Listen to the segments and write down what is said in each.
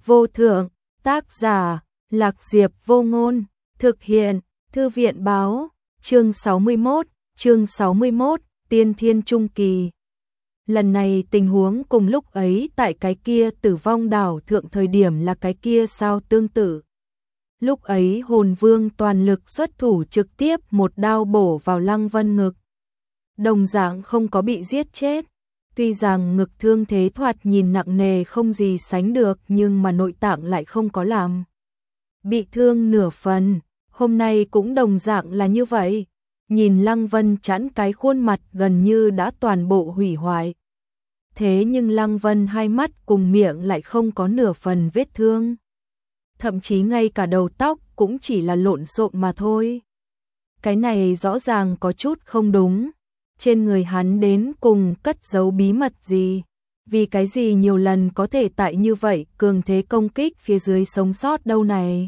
vô thượng, tác giả, Lạc Diệp Vô Ngôn, thực hiện, Thư viện báo, chương 61, Tiên Thiên Trung Kỳ. Lần này tình huống cùng lúc ấy tại cái kia Tử Vong đảo thượng thời điểm là cái kia sao tương tự. Lúc ấy hồn vương toàn lực xuất thủ trực tiếp một đao bổ vào Lăng Vân ngực. Đồng dạng không có bị giết chết. Tuy rằng ngực thương thế thoạt nhìn nặng nề không gì sánh được nhưng mà nội tạng lại không có làm bị thương nửa phần. Hôm nay cũng đồng dạng là như vậy. Nhìn Lăng Vân chẵn cái khuôn mặt gần như đã toàn bộ hủy hoại. Thế nhưng Lăng Vân hai mắt cùng miệng lại không có nửa phần vết thương. Thậm chí ngay cả đầu tóc cũng chỉ là lộn xộn mà thôi. Cái này rõ ràng có chút không đúng. Trên người hắn đến cùng cất giấu bí mật gì? Vì cái gì nhiều lần có thể tại như vậy cường thế công kích phía dưới sống sót đâu này?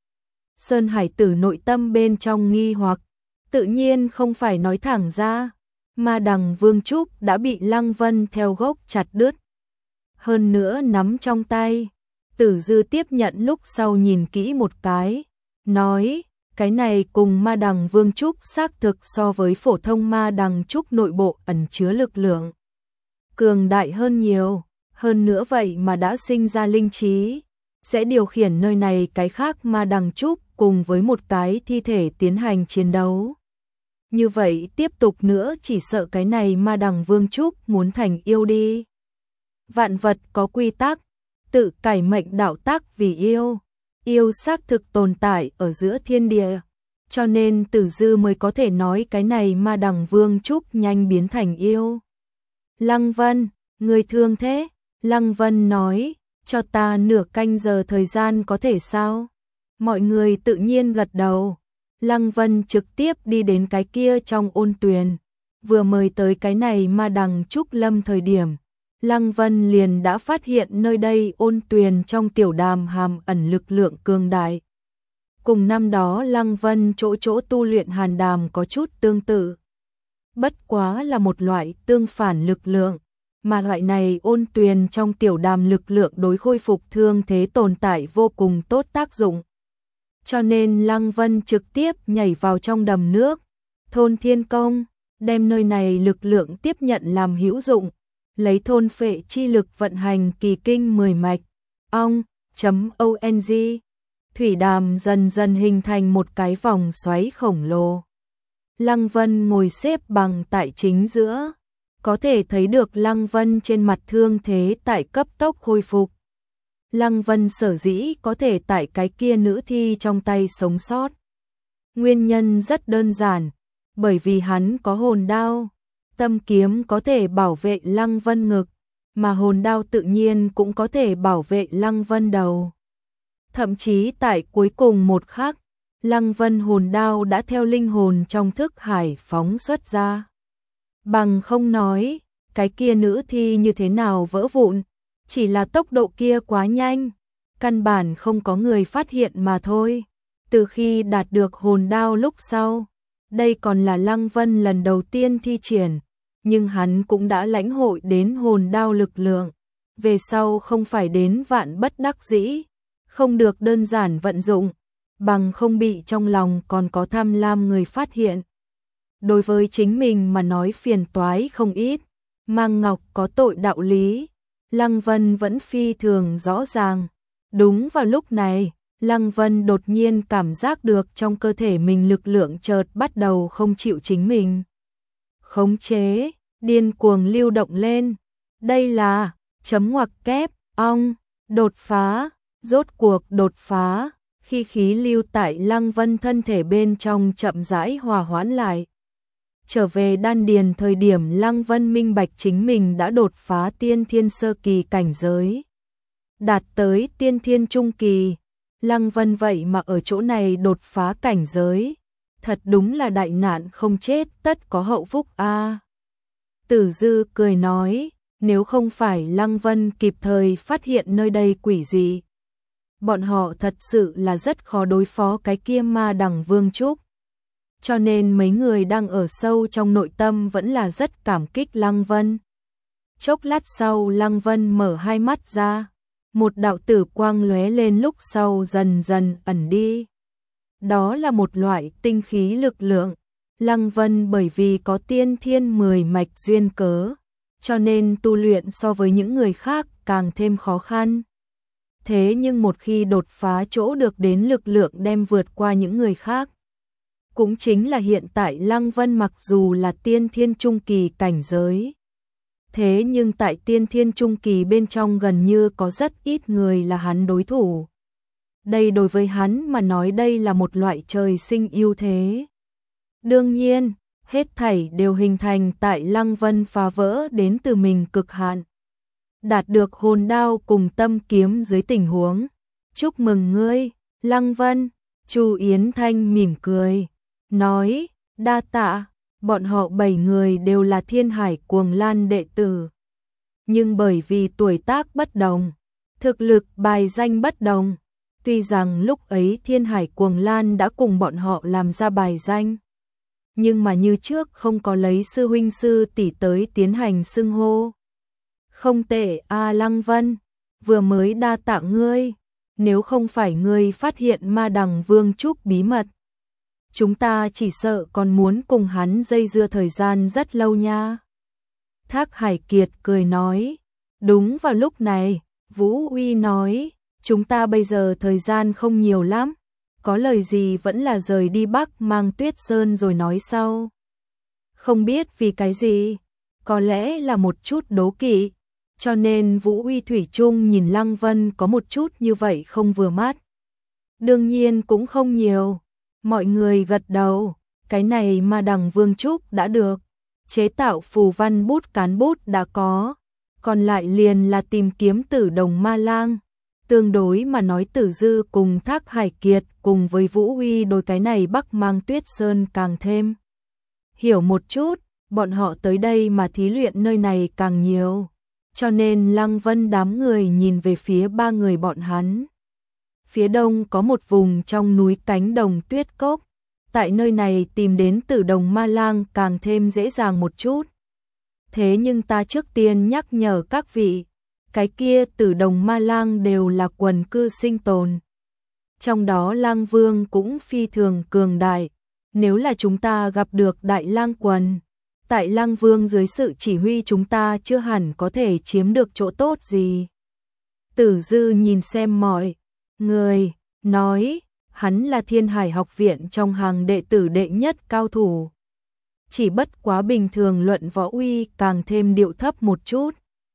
Sơn Hải Tử nội tâm bên trong nghi hoặc, tự nhiên không phải nói thẳng ra, mà đằng Vương Trúc đã bị Lăng Vân theo gốc chặt đứt. Hơn nữa nắm trong tay, Tử Dư tiếp nhận lúc sau nhìn kỹ một cái, nói, cái này cùng ma đằng Vương Trúc xác thực so với phổ thông ma đằng Trúc nội bộ ẩn chứa lực lượng cường đại hơn nhiều, hơn nữa vậy mà đã sinh ra linh trí, sẽ điều khiển nơi này cái khác ma đằng Trúc cùng với một cái thi thể tiến hành chiến đấu. Như vậy tiếp tục nữa chỉ sợ cái này ma đằng Vương Trúc muốn thành yêu đi. Vạn vật có quy tắc, tự cải mệnh đạo tắc vì yêu. Yêu xác thực tồn tại ở giữa thiên địa, cho nên Tử Dư mới có thể nói cái này ma đằng Vương Trúc nhanh biến thành yêu. Lăng Vân, người thương thế? Lăng Vân nói, cho ta nửa canh giờ thời gian có thể sao? Mọi người tự nhiên gật đầu. Lăng Vân trực tiếp đi đến cái kia trong ôn tuyền, vừa mời tới cái này ma đằng Trúc Lâm thời điểm. Lăng Vân liền đã phát hiện nơi đây ôn tuyền trong tiểu đàm hàm ẩn lực lượng cường đại. Cùng năm đó Lăng Vân chỗ tu luyện hàn đàm có chút tương tự. Bất quá là một loại tương phản lực lượng, mà loại này ôn tuyền trong tiểu đàm lực lượng đối khôi phục thương thế tồn tại vô cùng tốt tác dụng. Cho nên Lăng Vân trực tiếp nhảy vào trong đầm nước, thôn thiên công, đem nơi này lực lượng tiếp nhận làm hữu dụng. Lấy thôn phệ chi lực vận hành kỳ kinh 10 mạch, ong.ong, thủy đàm dần dần hình thành một cái vòng xoáy khổng lồ. Lăng Vân ngồi xếp bằng tại chính giữa, có thể thấy được Lăng Vân trên mặt thương thế tại cấp tốc khôi phục. Lăng Vân sở dĩ có thể tại cái kia nữ thi trong tay sống sót. Nguyên nhân rất đơn giản, bởi vì hắn có hồn đao. Tâm kiếm có thể bảo vệ Lăng Vân ngực, mà hồn đao tự nhiên cũng có thể bảo vệ Lăng Vân đầu. Thậm chí tại cuối cùng một khắc, Lăng Vân hồn đao đã theo linh hồn trong thức hải phóng xuất ra. Bằng không nói, cái kia nữ thi như thế nào vỡ vụn, chỉ là tốc độ kia quá nhanh, căn bản không có người phát hiện mà thôi. Từ khi đạt được hồn đao lúc sau, đây còn là Lăng Vân lần đầu tiên thi triển. Nhưng hắn cũng đã lãnh hội đến hồn đao lực lượng, về sau không phải đến vạn bất đắc dĩ, không được đơn giản vận dụng, bằng không bị trong lòng còn có tham lam người phát hiện. Đối với chính mình mà nói phiền toái không ít, mang ngọc có tội đạo lý, Lăng Vân vẫn phi thường rõ ràng. Đúng vào lúc này, Lăng Vân đột nhiên cảm giác được trong cơ thể mình lực lượng chợt bắt đầu không chịu chính mình khống chế, điên cuồng lưu động lên. Đây là chấm ngoặc kép, ong, đột phá, rốt cuộc đột phá, khi khí lưu tại Lăng Vân thân thể bên trong chậm rãi hòa hoãn lại. Trở về đan điền thời điểm Lăng Vân minh bạch chính mình đã đột phá tiên thiên sơ kỳ cảnh giới. Đạt tới tiên thiên trung kỳ, Lăng Vân vậy mà ở chỗ này đột phá cảnh giới. Thật đúng là đại nạn không chết tất có hậu phúc a. Tử Dư cười nói, nếu không phải Lăng Vân kịp thời phát hiện nơi đây quỷ gì, bọn họ thật sự là rất khó đối phó cái kia ma đằng Vương Trúc. Cho nên mấy người đang ở sâu trong nội tâm vẫn là rất cảm kích Lăng Vân. Chốc lát sau Lăng Vân mở hai mắt ra, một đạo tử quang lóe lên lúc sau dần dần ẩn đi. Đó là một loại tinh khí lực lượng. Lăng Vân bởi vì có tiên thiên 10 mạch duyên cớ, cho nên tu luyện so với những người khác càng thêm khó khăn. Thế nhưng một khi đột phá chỗ được đến lực lượng đem vượt qua những người khác. Cũng chính là hiện tại Lăng Vân mặc dù là tiên thiên trung kỳ cảnh giới. Thế nhưng tại tiên thiên trung kỳ bên trong gần như có rất ít người là hắn đối thủ. Đây đối với hắn mà nói đây là một loại trời sinh ưu thế. Đương nhiên, hết thảy đều hình thành tại Lăng Vân phá vỡ đến từ mình cực hạn. Đạt được hồn đao cùng tâm kiếm dưới tình huống. Chúc mừng ngươi, Lăng Vân. Chu Yến Thanh mỉm cười, nói, đa tạ, bọn họ 7 người đều là Thiên Hải Cuồng Lan đệ tử. Nhưng bởi vì tuổi tác bất đồng, thực lực bài danh bất đồng, tuy rằng lúc ấy Thiên Hải Cuồng Lan đã cùng bọn họ làm ra bài danh, nhưng mà như trước không có lấy sư huynh sư tỷ tới tiến hành xưng hô. Không tệ a Lăng Vân, vừa mới đa tạ ngươi, nếu không phải ngươi phát hiện Ma Đằng Vương Trúc bí mật, chúng ta chỉ sợ còn muốn cùng hắn dây dưa thời gian rất lâu nha. Thác Hải Kiệt cười nói, đúng vào lúc này, Vũ Uy nói, chúng ta bây giờ thời gian không nhiều lắm, có lời gì vẫn là rời đi Bắc Mang Tuyết Sơn rồi nói sau. Không biết vì cái gì, có lẽ là một chút đố kỵ, cho nên Vũ Uy thủy chung nhìn Lăng Vân có một chút như vậy không vừa mắt. Đương nhiên cũng không nhiều, mọi người gật đầu, cái này mà đằng Vương Trúc đã được, chế tạo phù văn bút cán bút đã có, còn lại liền là tìm kiếm Tử Đồng Ma Lang. Tương đối mà nói Tử Dư cùng Thác Hải Kiệt cùng với Vũ Uy đối cái này Bắc Mang Tuyết Sơn càng thêm hiểu một chút, bọn họ tới đây mà thí luyện nơi này càng nhiều, cho nên Lăng Vân đám người nhìn về phía ba người bọn hắn. Phía đông có một vùng trong núi cánh đồng tuyết cốc, tại nơi này tìm đến Tử Đồng Ma Lang càng thêm dễ dàng một chút. Thế nhưng ta trước tiên nhắc nhở các vị, cái kia Tử Đồng Ma Lang đều là quần cư sinh tồn. Trong đó Lang Vương cũng phi thường cường đại, nếu là chúng ta gặp được Đại Lang quần, tại Lang Vương dưới sự chỉ huy chúng ta chưa hẳn có thể chiếm được chỗ tốt gì. Tử Dư nhìn xem mọi người, nói, hắn là Thiên Hải học viện trong hàng đệ tử đệ nhất cao thủ. Chỉ bất quá bình thường luận võ uy càng thêm điệu thấp một chút.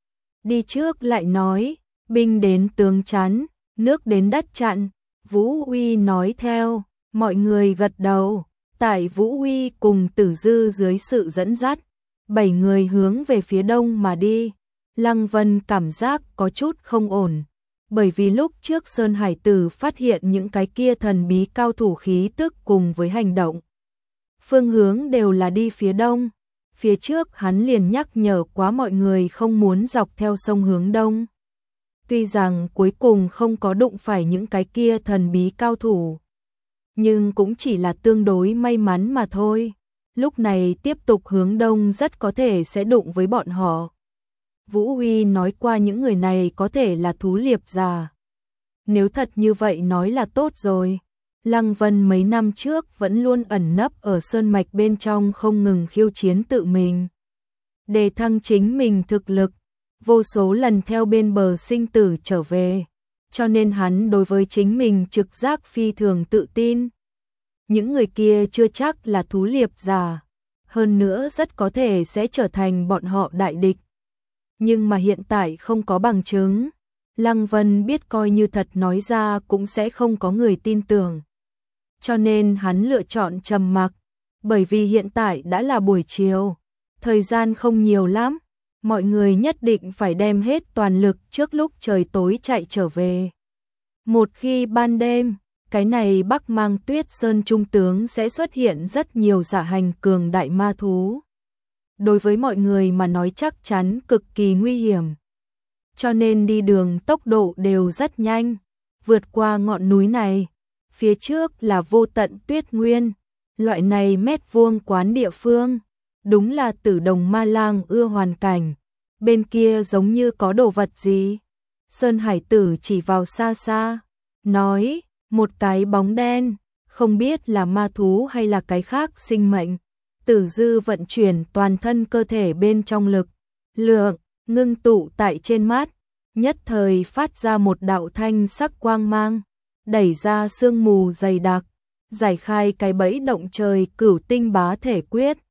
Đi trước lại nói, binh đến tướng chắn, nước đến đất chặn, Vũ Uy nói theo, mọi người gật đầu, tại Vũ Uy cùng Tử Dư dưới sự dẫn dắt, 7 người hướng về phía đông mà đi. Lăng Vân cảm giác có chút không ổn, bởi vì lúc trước Sơn Hải Tử phát hiện những cái kia thần bí cao thủ khí tức cùng với hành động. Phương hướng đều là đi phía đông. Phía trước hắn liền nhắc nhở quá mọi người không muốn dọc theo sông hướng đông. Tuy rằng cuối cùng không có đụng phải những cái kia thần bí cao thủ, nhưng cũng chỉ là tương đối may mắn mà thôi. Lúc này tiếp tục hướng đông rất có thể sẽ đụng với bọn họ. Vũ Huy nói qua những người này có thể là thú liệp già. Nếu thật như vậy nói là tốt rồi. Lăng Vân mấy năm trước vẫn luôn ẩn nấp ở sơn mạch bên trong không ngừng khiêu chiến tự mình. Để thăng chính mình thực lực, vô số lần theo bên bờ sinh tử trở về. Cho nên hắn đối với chính mình trực giác phi thường tự tin. Những người kia chưa chắc là thú liệp già, hơn nữa rất có thể sẽ trở thành bọn họ đại địch. Nhưng mà hiện tại không có bằng chứng. Lăng Vân biết coi như thật nói ra cũng sẽ không có người tin tưởng. Cho nên hắn lựa chọn trầm mặc, bởi vì hiện tại đã là buổi chiều, thời gian không nhiều lắm, mọi người nhất định phải đem hết toàn lực trước lúc trời tối chạy trở về. Một khi ban đêm, cái này Bắc Mang Tuyết Sơn trung tướng sẽ xuất hiện rất nhiều giả hành cường đại ma thú. Đối với mọi người mà nói chắc chắn cực kỳ nguy hiểm. Cho nên đi đường tốc độ đều rất nhanh, vượt qua ngọn núi này. Phía trước là vô tận tuyết nguyên, loại này mét vuông quán địa phương, đúng là Tử Đồng Ma Lang ưa hoàn cảnh, bên kia giống như có đồ vật gì. Sơn Hải Tử chỉ vào xa xa, nói, một cái bóng đen, không biết là ma thú hay là cái khác sinh mệnh. Tử Dư vận chuyển toàn thân cơ thể bên trong lực lượng, ngưng tụ tại trên mắt, nhất thời phát ra một đạo thanh sắc quang mang, đẩy ra sương mù dày đặc, giải khai cái bẫy động trời Cửu Tinh Bá Thể Quyết.